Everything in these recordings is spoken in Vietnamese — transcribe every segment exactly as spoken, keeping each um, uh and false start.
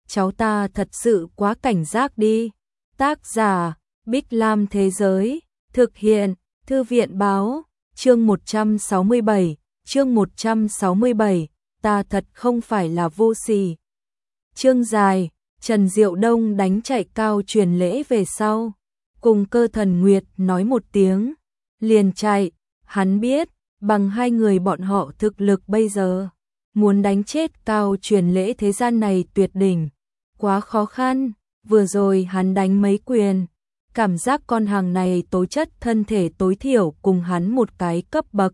cháu ta thật sự quá cảnh giác đi. Tác giả, Bích Lam Thế Giới, thực hiện, Thư viện Báo, chương một trăm sáu mươi bảy, chương một trăm sáu mươi bảy, ta thật không phải là vô sỉ. Chương dài, Trần Diệu Đông đánh chạy Cao Truyền Lễ về sau, cùng Cơ Thần Nguyệt nói một tiếng, liền chạy, hắn biết, bằng hai người bọn họ thực lực bây giờ, muốn đánh chết Cao Truyền Lễ thế gian này tuyệt đỉnh, quá khó khăn, vừa rồi hắn đánh mấy quyền, cảm giác con hàng này tố chất thân thể tối thiểu cùng hắn một cái cấp bậc.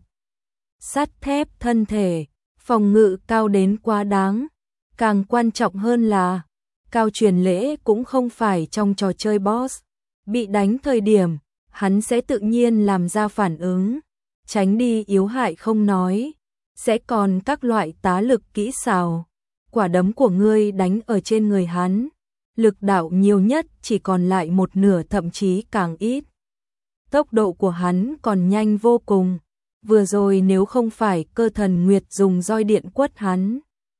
Sắt thép thân thể, phòng ngự cao đến quá đáng, càng quan trọng hơn là, Cao Truyền Lễ cũng không phải trong trò chơi boss, bị đánh thời điểm, hắn sẽ tự nhiên làm ra phản ứng, tránh đi yếu hại không nói, sẽ còn các loại tá lực kỹ xảo. Quả đấm của ngươi đánh ở trên người hắn, lực đạo nhiều nhất chỉ còn lại một nửa thậm chí càng ít. Tốc độ của hắn còn nhanh vô cùng, vừa rồi nếu không phải Cơ Thần Nguyệt dùng roi điện quất hắn,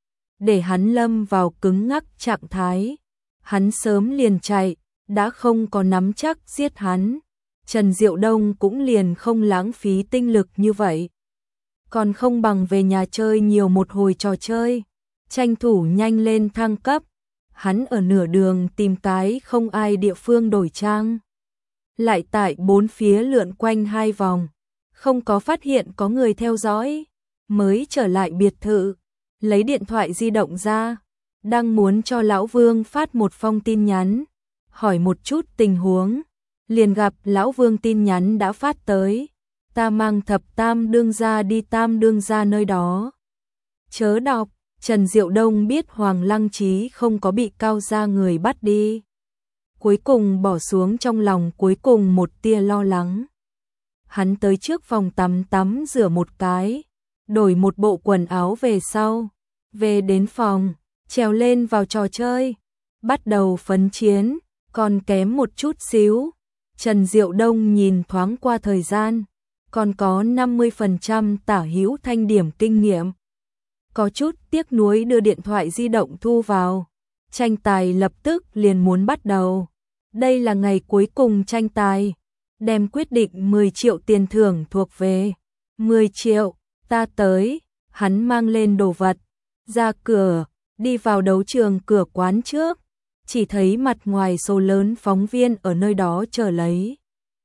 để hắn lâm vào cứng ngắc trạng thái, hắn sớm liền chạy, đã không có nắm chắc giết hắn. Trần Diệu Đông cũng liền không lãng phí tinh lực như vậy, còn không bằng về nhà chơi nhiều một hồi trò chơi, tranh thủ nhanh lên thăng cấp. Hắn ở nửa đường tìm cái không ai địa phương đổi trang, lại tại bốn phía lượn quanh hai vòng, không có phát hiện có người theo dõi, mới trở lại biệt thự, lấy điện thoại di động ra, đang muốn cho Lão Vương phát một phong tin nhắn, hỏi một chút tình huống, liền gặp Lão Vương tin nhắn đã phát tới, ta mang thập tam đương gia đi tam đương gia nơi đó. Chớ đọc. Trần Diệu Đông biết Hoàng Lăng Trí không có bị Cao gia người bắt đi, cuối cùng bỏ xuống trong lòng cuối cùng một tia lo lắng. Hắn tới trước phòng tắm tắm rửa một cái, đổi một bộ quần áo về sau, về đến phòng, trèo lên vào trò chơi, bắt đầu phấn chiến, còn kém một chút xíu. Trần Diệu Đông nhìn thoáng qua thời gian, còn có năm mươi phần trăm tả hữu thanh điểm kinh nghiệm. Có chút tiếc nuối đưa điện thoại di động thu vào, tranh tài lập tức liền muốn bắt đầu. Đây là ngày cuối cùng tranh tài, đem quyết định mười triệu tiền thưởng thuộc về. mười triệu, ta tới, hắn mang lên đồ vật, ra cửa, đi vào đấu trường cửa quán trước, chỉ thấy mặt ngoài số lớn phóng viên ở nơi đó chờ lấy.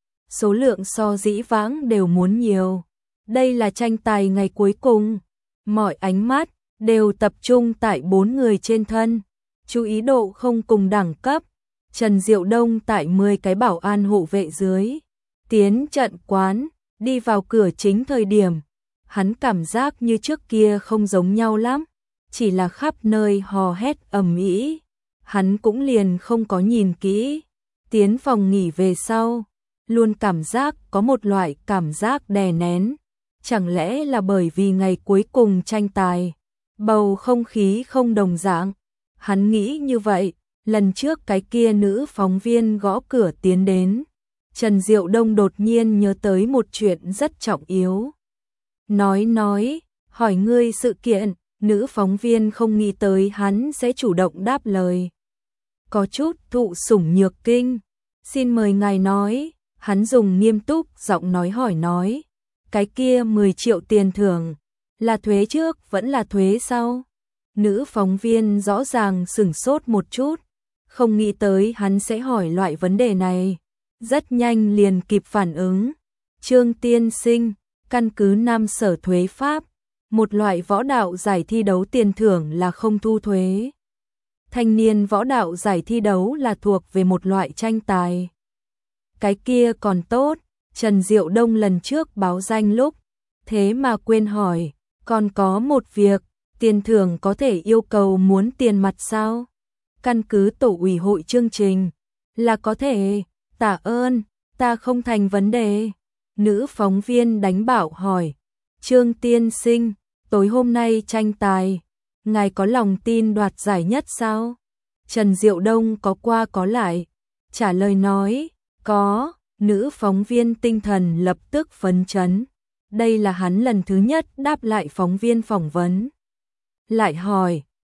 Số lượng so dĩ vãng đều muốn nhiều, đây là tranh tài ngày cuối cùng. Mọi ánh mắt đều tập trung tại bốn người trên thân, chú ý độ không cùng đẳng cấp. Trần Diệu Đông tại mười cái bảo an hộ vệ dưới, tiến trận quán, đi vào cửa chính thời điểm, hắn cảm giác như trước kia không giống nhau lắm, chỉ là khắp nơi hò hét ầm ĩ, hắn cũng liền không có nhìn kỹ. Tiến phòng nghỉ về sau, luôn cảm giác có một loại cảm giác đè nén. Chẳng lẽ là bởi vì ngày cuối cùng tranh tài, bầu không khí không đồng dạng. Hắn nghĩ như vậy, lần trước cái kia nữ phóng viên gõ cửa tiến đến, Trần Diệu Đông đột nhiên nhớ tới một chuyện rất trọng yếu. Nói nói, hỏi ngươi sự kiện, nữ phóng viên không nghĩ tới hắn sẽ chủ động đáp lời. Có chút thụ sủng nhược kinh, xin mời ngài nói, hắn dùng nghiêm túc giọng nói hỏi nói. Cái kia mười triệu tiền thưởng, là thuế trước vẫn là thuế sau? Nữ phóng viên rõ ràng sửng sốt một chút, không nghĩ tới hắn sẽ hỏi loại vấn đề này. Rất nhanh liền kịp phản ứng. Trương tiên sinh, căn cứ Nam Sở thuế pháp, một loại võ đạo giải thi đấu tiền thưởng là không thu thuế. Thanh niên võ đạo giải thi đấu là thuộc về một loại tranh tài. Cái kia còn tốt. Trần Diệu Đông lần trước báo danh lúc, thế mà quên hỏi, còn có một việc, tiền thưởng có thể yêu cầu muốn tiền mặt sao? Căn cứ tổ ủy hội chương trình, là có thể, tạ ơn, ta không thành vấn đề. Nữ phóng viên đánh bảo hỏi, Trương tiên sinh, tối hôm nay tranh tài, ngài có lòng tin đoạt giải nhất sao? Trần Diệu Đông có qua có lại, trả lời nói, có. Nữ phóng viên tinh thần lập tức phấn chấn. Đây là hắn lần thứ nhất đáp lại phóng viên phỏng vấn. Lại hỏi,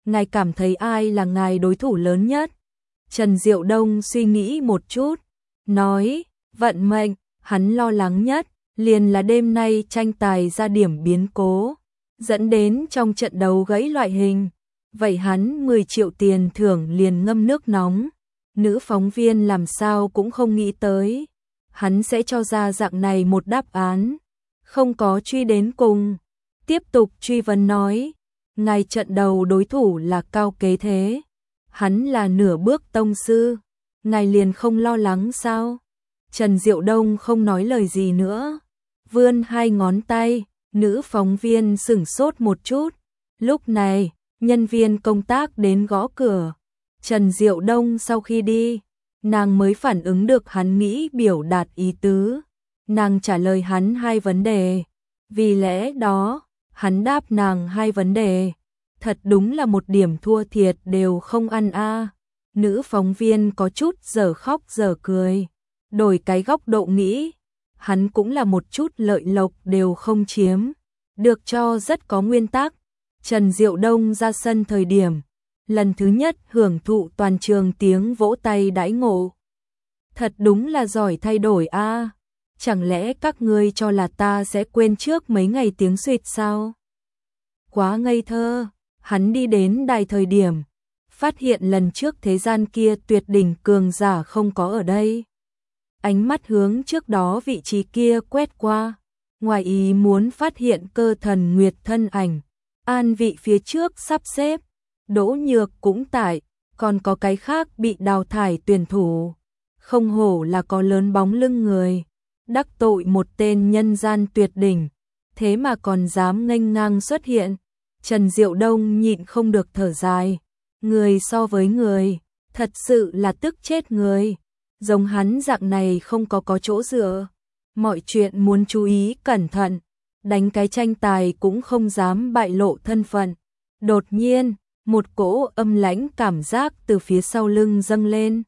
ngài cảm thấy ai là ngài đối thủ lớn nhất? Trần Diệu Đông suy nghĩ một chút, nói, vận mệnh, hắn lo lắng nhất, liền là đêm nay tranh tài ra điểm biến cố, dẫn đến trong trận đấu gãy loại hình. Vậy hắn mười triệu tiền thưởng liền ngâm nước nóng. Nữ phóng viên làm sao cũng không nghĩ tới, hắn sẽ cho ra dạng này một đáp án. Không có truy đến cùng, tiếp tục truy vấn nói, ngài trận đầu đối thủ là Cao Kế Thế, hắn là nửa bước tông sư, ngài liền không lo lắng sao? Trần Diệu Đông không nói lời gì nữa, vươn hai ngón tay. Nữ phóng viên sửng sốt một chút. Lúc này, nhân viên công tác đến gõ cửa. Trần Diệu Đông sau khi đi, nàng mới phản ứng được hắn nghĩ biểu đạt ý tứ. Nàng trả lời hắn hai vấn đề. Vì lẽ đó, hắn đáp nàng hai vấn đề. Thật đúng là một điểm thua thiệt đều không ăn a. Nữ phóng viên có chút dở khóc dở cười. Đổi cái góc độ nghĩ, hắn cũng là một chút lợi lộc đều không chiếm, được cho rất có nguyên tắc. Trần Diệu Đông ra sân thời điểm, lần thứ nhất hưởng thụ toàn trường tiếng vỗ tay đãi ngộ. Thật đúng là giỏi thay đổi a. Chẳng lẽ các ngươi cho là ta sẽ quên trước mấy ngày tiếng suýt sao? Quá ngây thơ. Hắn đi đến đài thời điểm, phát hiện lần trước thế gian kia tuyệt đỉnh cường giả không có ở đây. Ánh mắt hướng trước đó vị trí kia quét qua, ngoài ý muốn phát hiện Cơ Thần Nguyệt thân ảnh, an vị phía trước sắp xếp, Đỗ Nhược cũng tại, còn có cái khác bị đào thải tuyển thủ. Không hổ là có lớn bóng lưng người, đắc tội một tên nhân gian tuyệt đỉnh, thế mà còn dám nghênh ngang xuất hiện. Trần Diệu Đông nhịn không được thở dài, người so với người, thật sự là tức chết người. Giống hắn dạng này không có có chỗ dựa, mọi chuyện muốn chú ý cẩn thận, đánh cái tranh tài cũng không dám bại lộ thân phận. Đột nhiên, một cỗ âm lãnh cảm giác từ phía sau lưng dâng lên,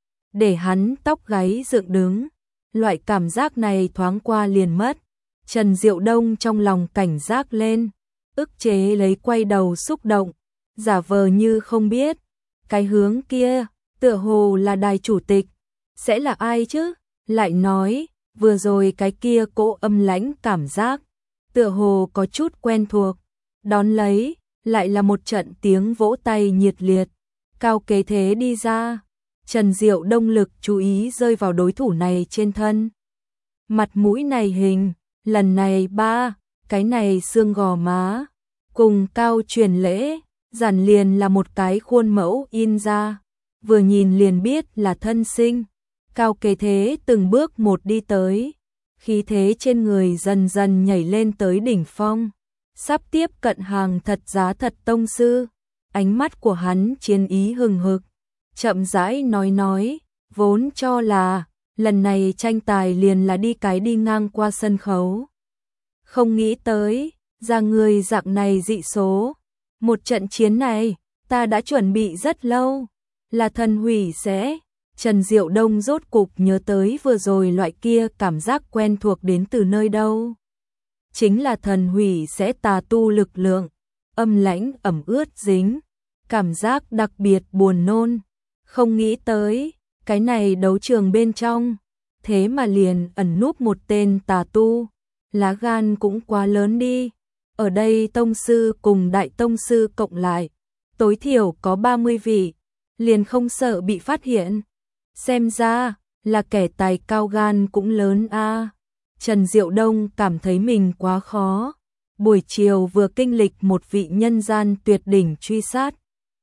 để hắn tóc gáy dựng đứng. Loại cảm giác này thoáng qua liền mất. Trần Diệu Đông trong lòng cảnh giác lên, ức chế lấy quay đầu xúc động, giả vờ như không biết. Cái hướng kia, tựa hồ là đài chủ tịch. Sẽ là ai chứ? Lại nói, vừa rồi cái kia cỗ âm lãnh cảm giác, tựa hồ có chút quen thuộc. Đón lấy, lại là một trận tiếng vỗ tay nhiệt liệt. Cao Kế Thế đi ra. Trần Diệu Đông lực chú ý rơi vào đối thủ này trên thân. Mặt mũi này hình, lần này ba, cái này xương gò má, cùng Cao truyền lễ, giản liền là một cái khuôn mẫu in ra. Vừa nhìn liền biết là thân sinh. Cao Kế Thế từng bước một đi tới, khí thế trên người dần dần nhảy lên tới đỉnh phong, sắp tiếp cận hàng thật giá thật tông sư. Ánh mắt của hắn chiến ý hừng hực, chậm rãi nói nói, vốn cho là lần này tranh tài liền là đi cái đi ngang qua sân khấu. Không nghĩ tới, ra người dạng này dị số. Một trận chiến này, ta đã chuẩn bị rất lâu, là thần hủy sẽ. Trần Diệu Đông rốt cục nhớ tới vừa rồi loại kia cảm giác quen thuộc đến từ nơi đâu. Chính là thần hủy sẽ tà tu lực lượng, âm lãnh ẩm ướt dính, cảm giác đặc biệt buồn nôn. Không nghĩ tới, cái này đấu trường bên trong, thế mà liền ẩn núp một tên tà tu, lá gan cũng quá lớn đi. Ở đây tông sư cùng đại tông sư cộng lại, tối thiểu có ba mươi vị, liền không sợ bị phát hiện. Xem ra, là kẻ tài cao gan cũng lớn a. Trần Diệu Đông cảm thấy mình quá khó. Buổi chiều vừa kinh lịch một vị nhân gian tuyệt đỉnh truy sát,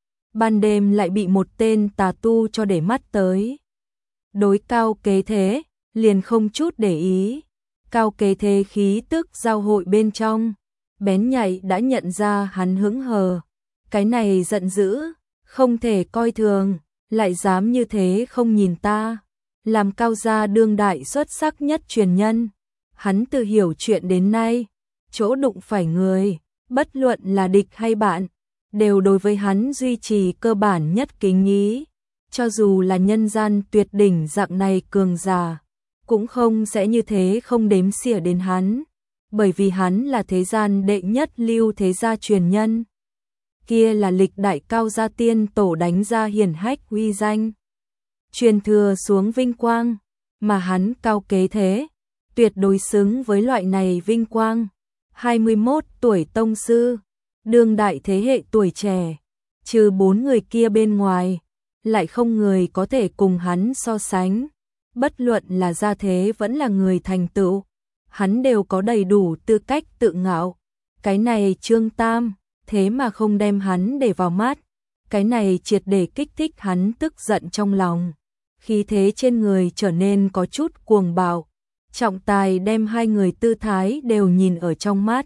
ban đêm lại bị một tên tà tu cho để mắt tới. Đối Cao Kế Thế, liền không chút để ý. Cao Kế Thế khí tức giao hội bên trong, bén nhạy đã nhận ra hắn hững hờ. Cái này giận dữ, không thể coi thường, lại dám như thế không nhìn ta. Làm Cao gia đương đại xuất sắc nhất truyền nhân, hắn từ hiểu chuyện đến nay, chỗ đụng phải người, bất luận là địch hay bạn, đều đối với hắn duy trì cơ bản nhất kính ý. Cho dù là nhân gian tuyệt đỉnh dạng này cường giả, cũng không sẽ như thế không đếm xỉa đến hắn, bởi vì hắn là thế gian đệ nhất lưu thế gia truyền nhân. kia là lịch đại cao gia tiên tổ đánh ra hiển hách uy danh, truyền thừa xuống vinh quang, mà hắn cao kế thế, tuyệt đối xứng với loại này vinh quang. hai mươi mốt tuổi tông sư, đương đại thế hệ tuổi trẻ, trừ bốn người kia bên ngoài, lại không người có thể cùng hắn so sánh. Bất luận là gia thế vẫn là người thành tựu, hắn đều có đầy đủ tư cách tự ngạo. Cái này Trương Tam, thế mà không đem hắn để vào mắt, cái này triệt để kích thích hắn tức giận trong lòng. Khí thế trên người trở nên có chút cuồng bạo, Trọng Tài đem hai người tư thái đều nhìn ở trong mắt.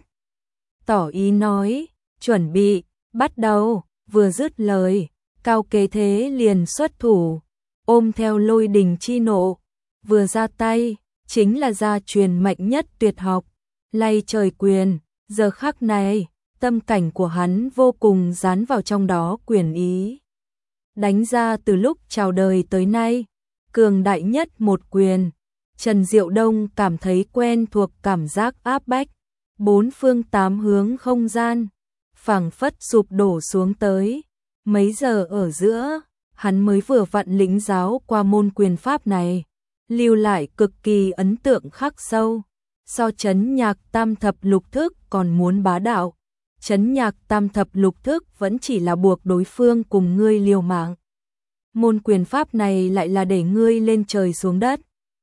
Tỏ ý nói, chuẩn bị, bắt đầu, vừa dứt lời, Cao Kế Thế liền xuất thủ, ôm theo lôi đình chi nộ, vừa ra tay, chính là gia truyền mạnh nhất tuyệt học, lay trời quyền. Giờ khắc này, tâm cảnh của hắn vô cùng dán vào trong đó quyền ý. Đánh ra từ lúc chào đời tới nay, cường đại nhất một quyền. Trần Diệu Đông cảm thấy quen thuộc cảm giác áp bách, bốn phương tám hướng không gian, phảng phất sụp đổ xuống tới. Mấy giờ ở giữa, hắn mới vừa vặn lĩnh giáo qua môn quyền pháp này, lưu lại cực kỳ ấn tượng khắc sâu. So Chấn Nhạc Tam Thập Lục Thức còn muốn bá đạo, Chấn Nhạc Tam Thập Lục Thức vẫn chỉ là buộc đối phương cùng ngươi liều mạng. Môn quyền pháp này lại là để ngươi lên trời xuống đất,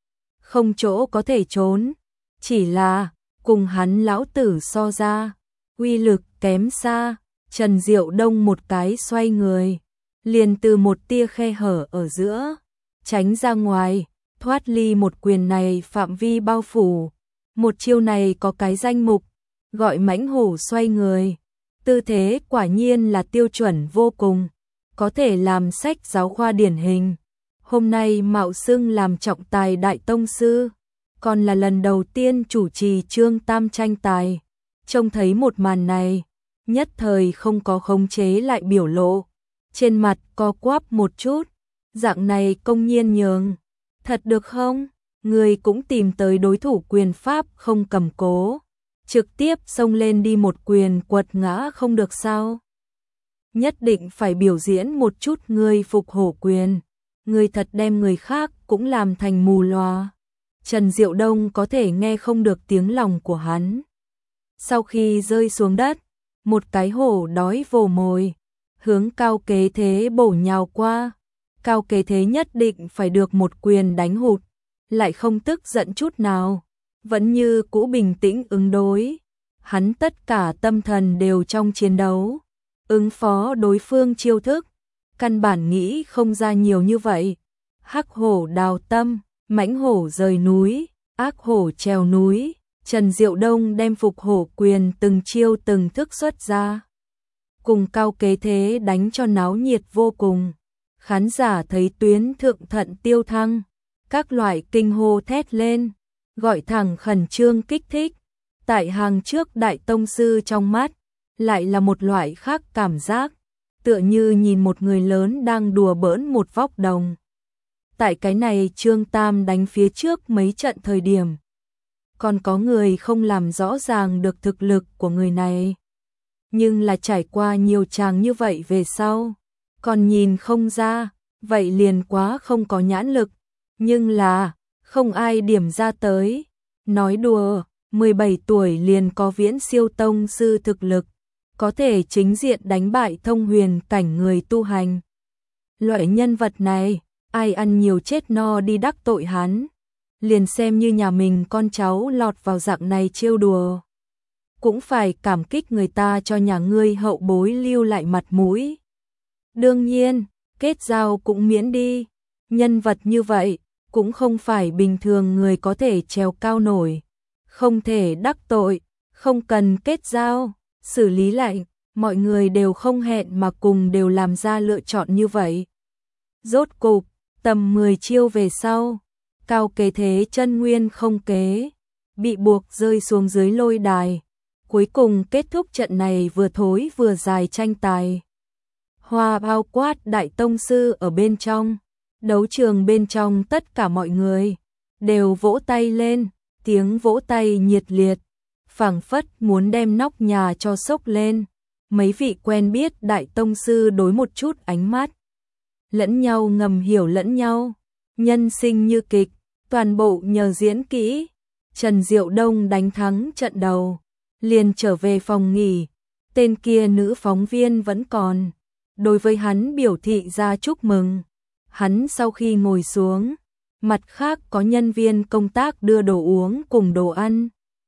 không chỗ có thể trốn, chỉ là cùng hắn lão tử so ra, uy lực kém xa. Trần Diệu Đông một cái xoay người, liền từ một tia khe hở ở giữa, tránh ra ngoài, thoát ly một quyền này phạm vi bao phủ. Một chiêu này có cái danh mục, gọi mãnh hổ xoay người. Tư thế quả nhiên là tiêu chuẩn vô cùng, có thể làm sách giáo khoa điển hình. Hôm nay mạo xưng làm trọng tài đại tông sư, còn là lần đầu tiên chủ trì Trương Tam tranh tài. Trông thấy một màn này, nhất thời không có khống chế lại biểu lộ, trên mặt co quắp một chút, dạng này công nhiên nhường. Thật được không? Người cũng tìm tới đối thủ quyền pháp không cầm cố, trực tiếp xông lên đi một quyền quật ngã không được sao? Nhất định phải biểu diễn một chút người phục hổ quyền, người thật đem người khác cũng làm thành mù loà. Trần Diệu Đông có thể nghe không được tiếng lòng của hắn. Sau khi rơi xuống đất, một cái hổ đói vồ mồi, hướng Cao Kế Thế bổ nhào qua. Cao Kế Thế nhất định phải được một quyền đánh hụt, lại không tức giận chút nào, vẫn như cũ bình tĩnh ứng đối. Hắn tất cả tâm thần đều trong chiến đấu, ứng phó đối phương chiêu thức, căn bản nghĩ không ra nhiều như vậy. Hắc hổ đào tâm, mãnh hổ rời núi, ác hổ trèo núi. Trần Diệu Đông đem phục hổ quyền từng chiêu từng thức xuất ra, cùng Cao Kế Thế đánh cho náo nhiệt vô cùng. Khán giả thấy tuyến thượng thận tiêu thăng, các loại kinh hô thét lên, gọi thẳng khẩn trương kích thích. Tại hàng trước đại tông sư trong mắt, lại là một loại khác cảm giác, tựa như nhìn một người lớn đang đùa bỡn một vóc đồng. Tại cái này Trương Tam đánh phía trước mấy trận thời điểm, còn có người không làm rõ ràng được thực lực của người này. Nhưng là trải qua nhiều tràng như vậy về sau, còn nhìn không ra, vậy liền quá không có nhãn lực. Nhưng là, không ai điểm ra tới. Nói đùa, mười bảy tuổi liền có viễn siêu tông sư thực lực, có thể chính diện đánh bại thông huyền cảnh người tu hành. Loại nhân vật này, ai ăn nhiều chết no đi đắc tội hắn, liền xem như nhà mình con cháu lọt vào dạng này trêu đùa, cũng phải cảm kích người ta cho nhà ngươi hậu bối lưu lại mặt mũi. Đương nhiên, kết giao cũng miễn đi, nhân vật như vậy, cũng không phải bình thường người có thể trèo cao nổi, không thể đắc tội, không cần kết giao, xử lý lại, mọi người đều không hẹn mà cùng đều làm ra lựa chọn như vậy. Rốt cục, tầm mười chiêu về sau, Cao Kế Thế chân nguyên không kế, bị buộc rơi xuống dưới lôi đài, cuối cùng kết thúc trận này vừa thối vừa dài tranh tài. Hoa bao quát đại tông sư ở bên trong, đấu trường bên trong tất cả mọi người đều vỗ tay lên, tiếng vỗ tay nhiệt liệt, phảng phất muốn đem nóc nhà cho sốc lên. mấy vị quen biết đại tông sư đối một chút ánh mắt. Lẫn nhau ngầm hiểu lẫn nhau, nhân sinh như kịch, toàn bộ nhờ diễn kỹ. Trần Diệu Đông đánh thắng trận đầu, liền trở về phòng nghỉ, tên kia nữ phóng viên vẫn còn. Đối với hắn biểu thị ra chúc mừng. Hắn sau khi ngồi xuống, mặt khác có nhân viên công tác đưa đồ uống cùng đồ ăn.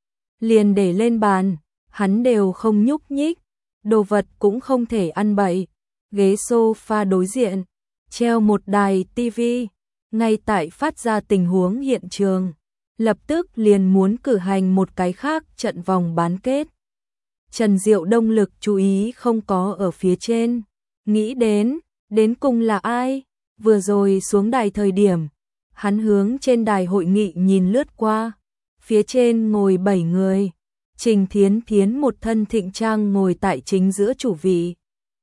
Liền để lên bàn, hắn đều không nhúc nhích, đồ vật cũng không thể ăn bậy. Ghế sofa đối diện, treo một đài tivi, ngay tại phát ra tình huống hiện trường. Lập tức liền muốn cử hành một cái khác trận vòng bán kết. Trần Diệu Đông lực chú ý không có ở phía trên. Nghĩ đến, đến cùng là ai? Vừa rồi xuống đài thời điểm, hắn hướng trên đài hội nghị nhìn lướt qua. Phía trên ngồi bảy người. Trình Thiến Thiến một thân thịnh trang ngồi tại chính giữa chủ vị.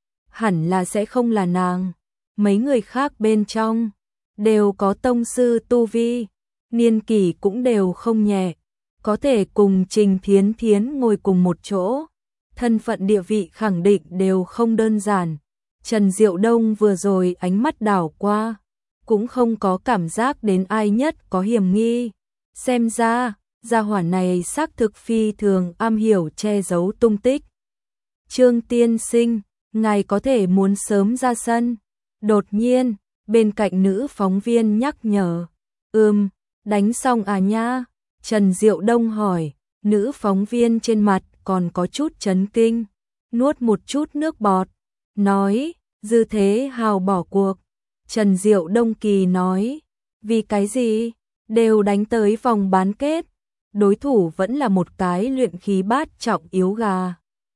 Hẳn là sẽ không là nàng. Mấy người khác bên trong đều có tông sư tu vi, niên kỷ cũng đều không nhẹ, có thể cùng Trình Thiến Thiến ngồi cùng một chỗ, thân phận địa vị khẳng định đều không đơn giản. Trần Diệu Đông vừa rồi ánh mắt đảo qua, cũng không có cảm giác đến ai nhất có hiểm nghi. Xem ra, gia hỏa này xác thực phi thường am hiểu che giấu tung tích. Trương tiên sinh, ngài có thể muốn sớm ra sân. Đột nhiên, bên cạnh nữ phóng viên nhắc nhở. Ừm, đánh xong à nha? Trần Diệu Đông hỏi, nữ phóng viên trên mặt còn có chút chấn kinh, nuốt một chút nước bọt, nói, Dư Thế Hào bỏ cuộc. Trần Diệu Đông kỳ nói, vì cái gì? Đều đánh tới vòng bán kết, đối thủ vẫn là một cái luyện khí bát trọng yếu gà.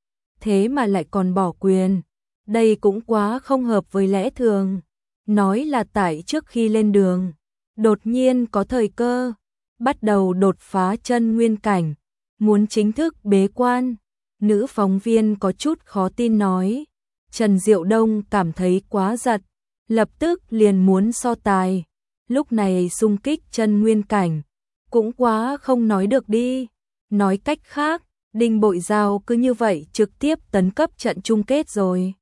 Thế mà lại còn bỏ quyền, đây cũng quá không hợp với lẽ thường. Nói là tại trước khi lên đường, đột nhiên có thời cơ, bắt đầu đột phá chân nguyên cảnh, muốn chính thức bế quan. Nữ phóng viên có chút khó tin nói. Trần Diệu Đông cảm thấy quá giật, lập tức liền muốn so tài. Lúc này xung kích chân nguyên cảnh, cũng quá không nói được đi. Nói cách khác, Đinh Bội Giao cứ như vậy trực tiếp tấn cấp trận chung kết rồi.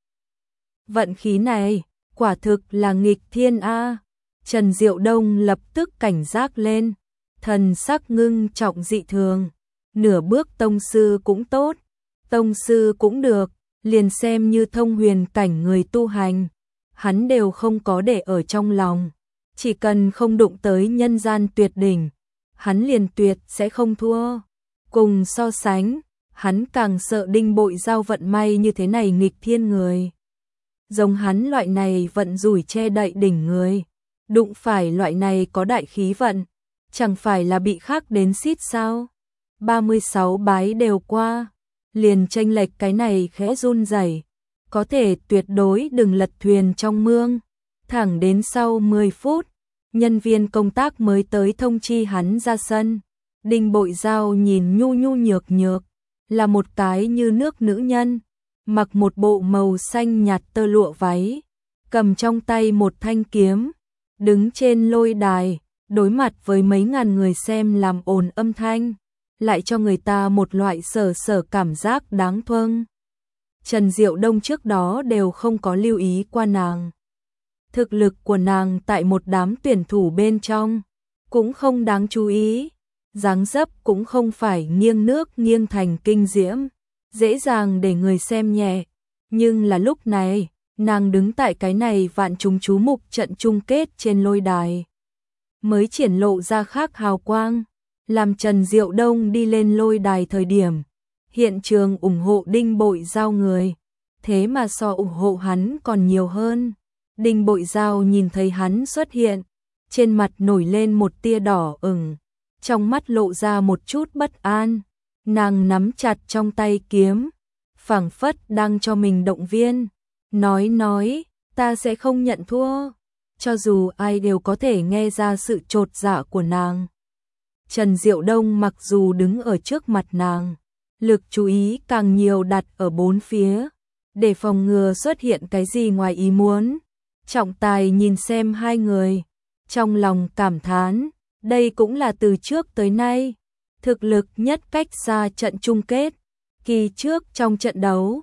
Vận khí này, quả thực là nghịch thiên a. Trần Diệu Đông lập tức cảnh giác lên, thần sắc ngưng trọng dị thường. Nửa bước tông sư cũng tốt, tông sư cũng được, liền xem như thông huyền cảnh người tu hành, hắn đều không có để ở trong lòng. Chỉ cần không đụng tới nhân gian tuyệt đỉnh, hắn liền tuyệt sẽ không thua. Cùng so sánh, hắn càng sợ Đinh Bội Giao vận may như thế này nghịch thiên người. Giống hắn loại này vận rủi che đậy đỉnh người, đụng phải loại này có đại khí vận, chẳng phải là bị khác đến xít sao? ba mươi sáu bái đều qua, liền chênh lệch cái này khẽ run rẩy, có thể tuyệt đối đừng lật thuyền trong mương. Thẳng đến sau mười phút, nhân viên công tác mới tới thông chi hắn ra sân. Đinh Bội Giao nhìn nhu nhu nhược nhược, là một cái như nước nữ nhân, mặc một bộ màu xanh nhạt tơ lụa váy, cầm trong tay một thanh kiếm, đứng trên lôi đài, đối mặt với mấy ngàn người xem làm ồn âm thanh, lại cho người ta một loại sở sở cảm giác đáng thương. Trần Diệu Đông trước đó đều không có lưu ý qua nàng. Thực lực của nàng tại một đám tuyển thủ bên trong cũng không đáng chú ý, dáng dấp cũng không phải nghiêng nước nghiêng thành kinh diễm, dễ dàng để người xem nhẹ. Nhưng là lúc này, nàng đứng tại cái này vạn chúng chú mục trận chung kết trên lôi đài, mới triển lộ ra khác hào quang, làm Trần Diệu Đông đi lên lôi đài thời điểm, hiện trường ủng hộ Đinh Bội Giao người, thế mà so ủng hộ hắn còn nhiều hơn. Đinh Bội Giao nhìn thấy hắn xuất hiện, trên mặt nổi lên một tia đỏ ửng, trong mắt lộ ra một chút bất an. Nàng nắm chặt trong tay kiếm, phảng phất đang cho mình động viên, nói nói, ta sẽ không nhận thua, cho dù ai đều có thể nghe ra sự chột dạ của nàng. Trần Diệu Đông mặc dù đứng ở trước mặt nàng, lực chú ý càng nhiều đặt ở bốn phía, để phòng ngừa xuất hiện cái gì ngoài ý muốn. Trọng tài nhìn xem hai người, trong lòng cảm thán, đây cũng là từ trước tới nay thực lực nhất cách xa trận chung kết. Kỳ trước trong trận đấu,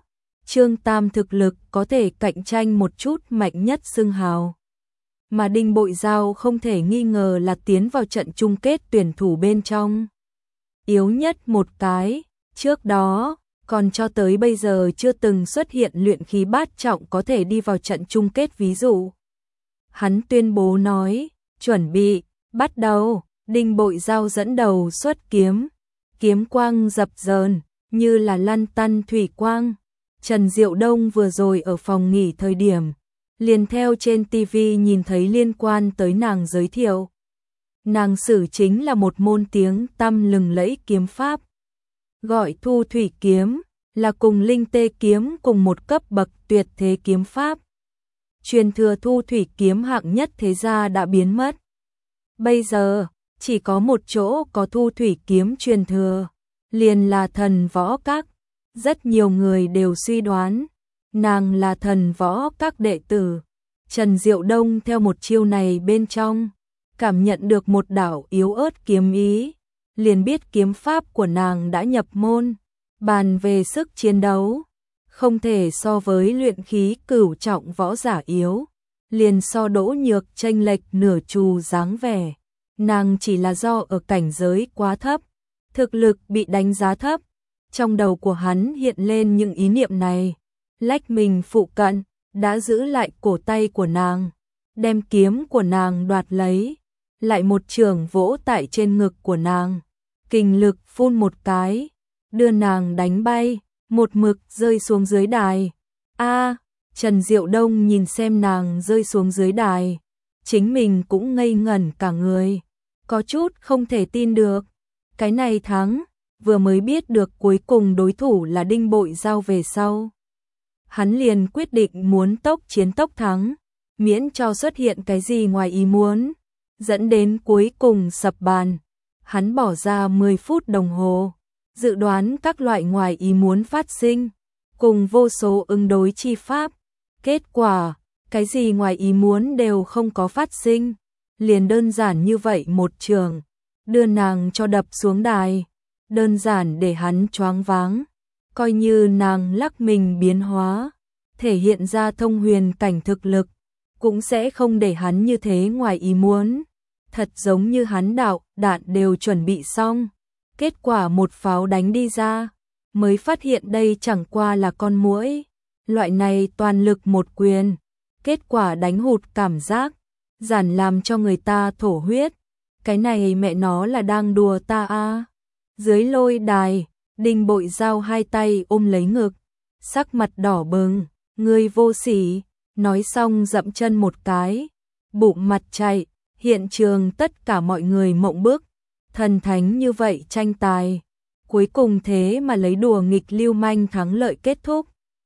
Trương Tam thực lực có thể cạnh tranh một chút mạnh nhất xưng hào. Mà Đinh Bội Giao không thể nghi ngờ là tiến vào trận chung kết tuyển thủ bên trong. Yếu nhất một cái, trước đó, còn cho tới bây giờ chưa từng xuất hiện luyện khí bát trọng có thể đi vào trận chung kết ví dụ. Hắn tuyên bố nói, chuẩn bị, bắt đầu, Đinh Bội Giao dẫn đầu xuất kiếm, kiếm quang dập dờn, như là lăn tăn thủy quang. Trần Diệu Đông vừa rồi ở phòng nghỉ thời điểm, liền theo trên ti vi nhìn thấy liên quan tới nàng giới thiệu. Nàng sử chính là một môn tiếng tăm lừng lẫy kiếm pháp. Gọi Thu Thủy Kiếm, là cùng Linh Tê Kiếm cùng một cấp bậc tuyệt thế kiếm pháp. Truyền thừa Thu Thủy Kiếm hạng nhất thế gia đã biến mất. Bây giờ, chỉ có một chỗ có Thu Thủy Kiếm truyền thừa, liền là Thần Võ Các. Rất nhiều người đều suy đoán, nàng là Thần Võ Các đệ tử. Trần Diệu Đông theo một chiêu này bên trong, cảm nhận được một đạo yếu ớt kiếm ý, liền biết kiếm pháp của nàng đã nhập môn. Bàn về sức chiến đấu, không thể so với luyện khí cửu trọng võ giả yếu, liền so Đỗ Nhược chênh lệch nửa chu dáng vẻ. Nàng chỉ là do ở cảnh giới quá thấp, thực lực bị đánh giá thấp. Trong đầu của hắn hiện lên những ý niệm này, lách mình phụ cận, đã giữ lại cổ tay của nàng, đem kiếm của nàng đoạt lấy, lại một trường vỗ tại trên ngực của nàng, kình lực phun một cái, đưa nàng đánh bay, một mực rơi xuống dưới đài. A, Trần Diệu Đông nhìn xem nàng rơi xuống dưới đài, chính mình cũng ngây ngẩn cả người, có chút không thể tin được. Cái này thắng, vừa mới biết được cuối cùng đối thủ là Đinh Bội Giao về sau. Hắn liền quyết định muốn tốc chiến tốc thắng, miễn cho xuất hiện cái gì ngoài ý muốn, dẫn đến cuối cùng sập bàn. Hắn bỏ ra mười phút đồng hồ, dự đoán các loại ngoài ý muốn phát sinh, cùng vô số ứng đối chi pháp. Kết quả, cái gì ngoài ý muốn đều không có phát sinh, liền đơn giản như vậy một trường, đưa nàng cho đập xuống đài, đơn giản để hắn choáng váng, coi như nàng lắc mình biến hóa, thể hiện ra thông huyền cảnh thực lực, cũng sẽ không để hắn như thế ngoài ý muốn. Thật giống như hắn đạo, đạn đều chuẩn bị xong, kết quả một pháo đánh đi ra, mới phát hiện đây chẳng qua là con muỗi. Loại này toàn lực một quyền, kết quả đánh hụt cảm giác, giản làm cho người ta thổ huyết. Cái này mẹ nó là đang đùa ta a. Dưới lôi đài, Đinh Bội Giao hai tay ôm lấy ngực, sắc mặt đỏ bừng, ngươi vô sỉ, nói xong dậm chân một cái, bụng mặt chạy, hiện trường tất cả mọi người mộng bức, thần thánh như vậy tranh tài, cuối cùng thế mà lấy đùa nghịch lưu manh thắng lợi kết thúc.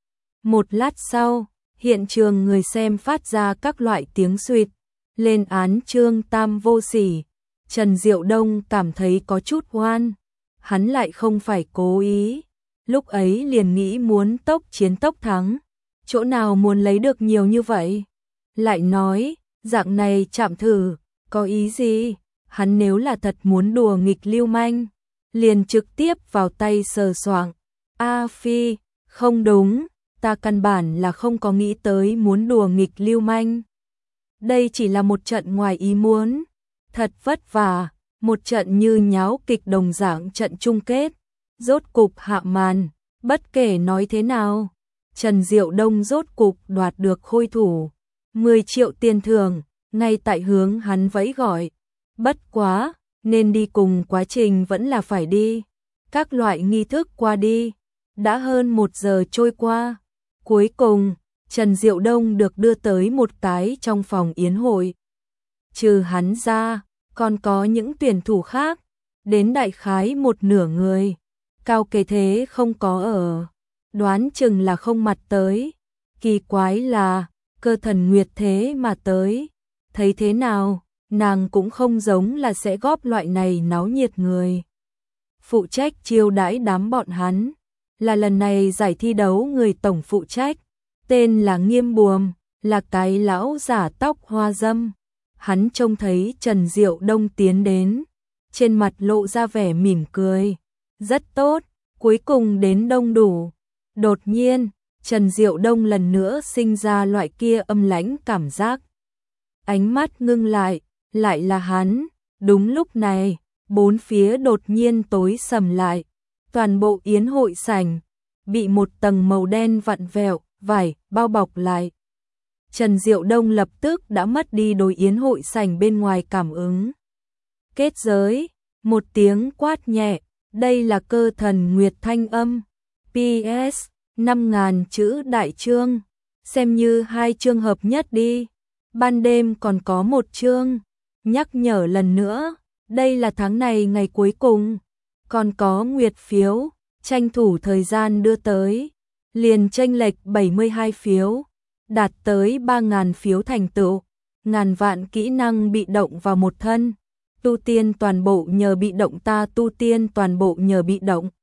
Một lát sau, hiện trường người xem phát ra các loại tiếng suýt, lên án Trương Tam vô sỉ. Trần Diệu Đông cảm thấy có chút oan, hắn lại không phải cố ý, lúc ấy liền nghĩ muốn tốc chiến tốc thắng, chỗ nào muốn lấy được nhiều như vậy. Lại nói, dạng này chạm thử, có ý gì, hắn nếu là thật muốn đùa nghịch lưu manh, liền trực tiếp vào tay sờ soạng. A Phi, không đúng, ta căn bản là không có nghĩ tới muốn đùa nghịch lưu manh. Đây chỉ là một trận ngoài ý muốn, thật vất vả, một trận như nháo kịch đồng dạng trận chung kết, rốt cục hạ màn, bất kể nói thế nào, Trần Diệu Đông rốt cục đoạt được khôi thủ, mười triệu tiền thưởng, ngay tại hướng hắn vẫy gọi. Bất quá, nên đi cùng quá trình vẫn là phải đi, các loại nghi thức qua đi, đã hơn một giờ trôi qua, cuối cùng, Trần Diệu Đông được đưa tới một cái trong phòng yến hội. Trừ hắn ra, còn có những tuyển thủ khác, đến đại khái một nửa người, Cao Kế Thế không có ở, đoán chừng là không mặt tới, kỳ quái là, Cơ Thần Nguyệt thế mà tới, thấy thế nào, nàng cũng không giống là sẽ góp loại này náo nhiệt người. Phụ trách chiêu đãi đám bọn hắn, là lần này giải thi đấu người tổng phụ trách, tên là Nghiêm Buồm, là cái lão giả tóc hoa dâm. Hắn trông thấy Trần Diệu Đông tiến đến, trên mặt lộ ra vẻ mỉm cười, rất tốt, cuối cùng đến đông đủ. Đột nhiên, Trần Diệu Đông lần nữa sinh ra loại kia âm lãnh cảm giác. Ánh mắt ngưng lại, lại là hắn. Đúng lúc này, bốn phía đột nhiên tối sầm lại. Toàn bộ yến hội sảnh bị một tầng màu đen vặn vẹo, vải bao bọc lại. Trần Diệu Đông lập tức đã mất đi đối yến hội sảnh bên ngoài cảm ứng. Kết giới, một tiếng quát nhẹ, đây là cơ thần Nguyệt thanh âm. pê ét năm nghìn chữ đại chương, xem như hai chương hợp nhất đi. Ban đêm còn có một chương, nhắc nhở lần nữa, đây là tháng này ngày cuối cùng. Còn có nguyệt phiếu, tranh thủ thời gian đưa tới. Liền chênh lệch bảy mươi hai phiếu, đạt tới ba nghìn phiếu thành tựu. Ngàn vạn kỹ năng bị động vào một thân. Tu tiên toàn bộ nhờ bị động ta tu tiên toàn bộ nhờ bị động.